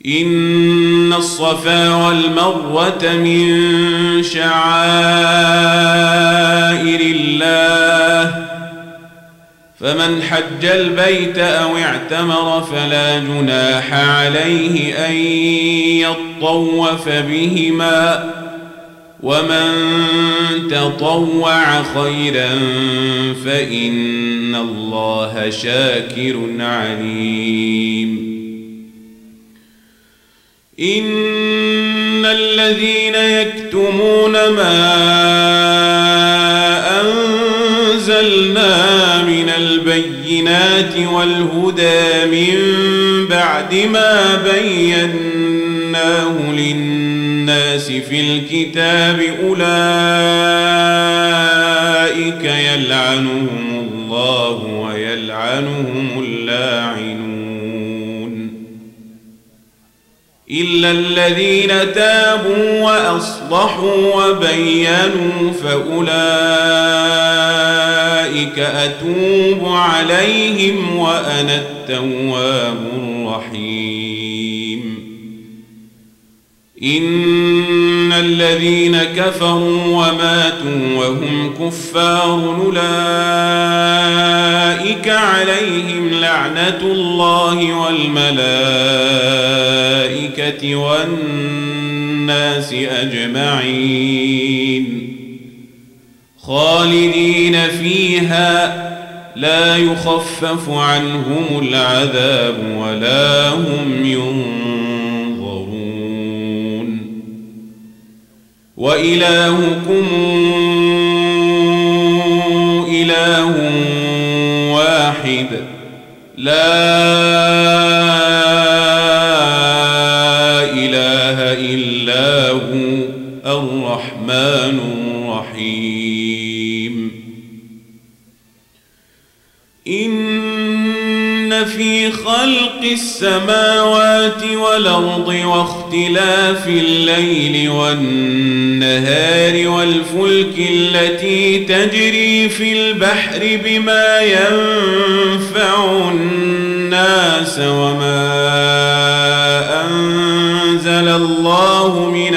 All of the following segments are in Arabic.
إن الصفا والمروة من شعائر الله فمن حج البيت أو اعتمر فلا جناح عليه أن يطوف بهما ومن تطوع خيرا فإن الله شاكر عليم إن الذين يكتمون ما أنزلنا من البينات والهدى من بعد ما بيناه للناس في الكتاب أولئك يلعنهم الله ويلعنهم اللاعنون إلا الذين تابوا وأصلحوا وبينوا فأولئك أتوب عليهم وأنا التواب الرحيم إن الذين كفروا وماتوا وهم كفار أولئك عليهم لعنة الله والملائكة والناس أجمعين خالدين فيها لا يخفف عنهم العذاب ولا هم ينظرون وإلهكم إله واحد لا إله إلا هو الرحمن الرحيم إن في خلق السماوات والأرض واختلاف الليل والنهار والفلك التي تجري في البحر بما ينفع الناس وما أنزل الله من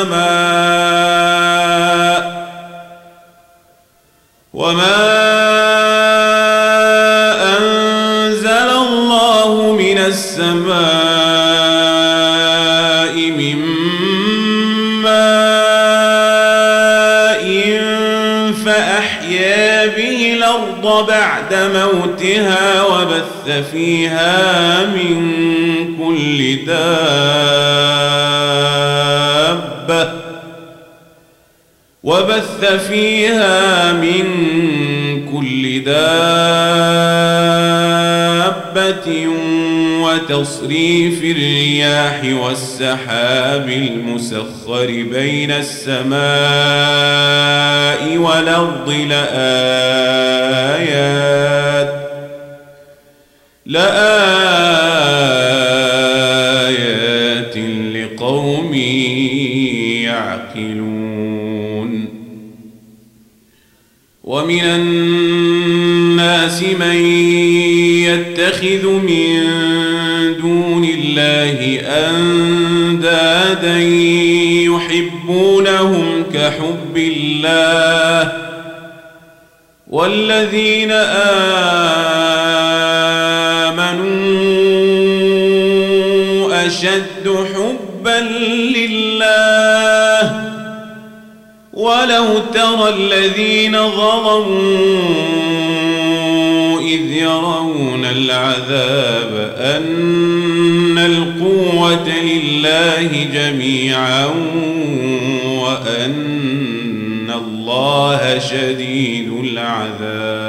السماء من ماء فأحيا به الأرض بعد موتها وبث فيها من كل دابة وتصريف الرياح والسحاب المسخر بين السماء والأرض لآيات لقوم يعقلون ومن الناس من يتخذ من دون الله أندادا يحبونهم كحب الله والذين آمنوا أشد حبا لله ولو ترى الذين ظلموا إذ يرون العذاب أن القوة لله جميعا وأن الله شديد العذاب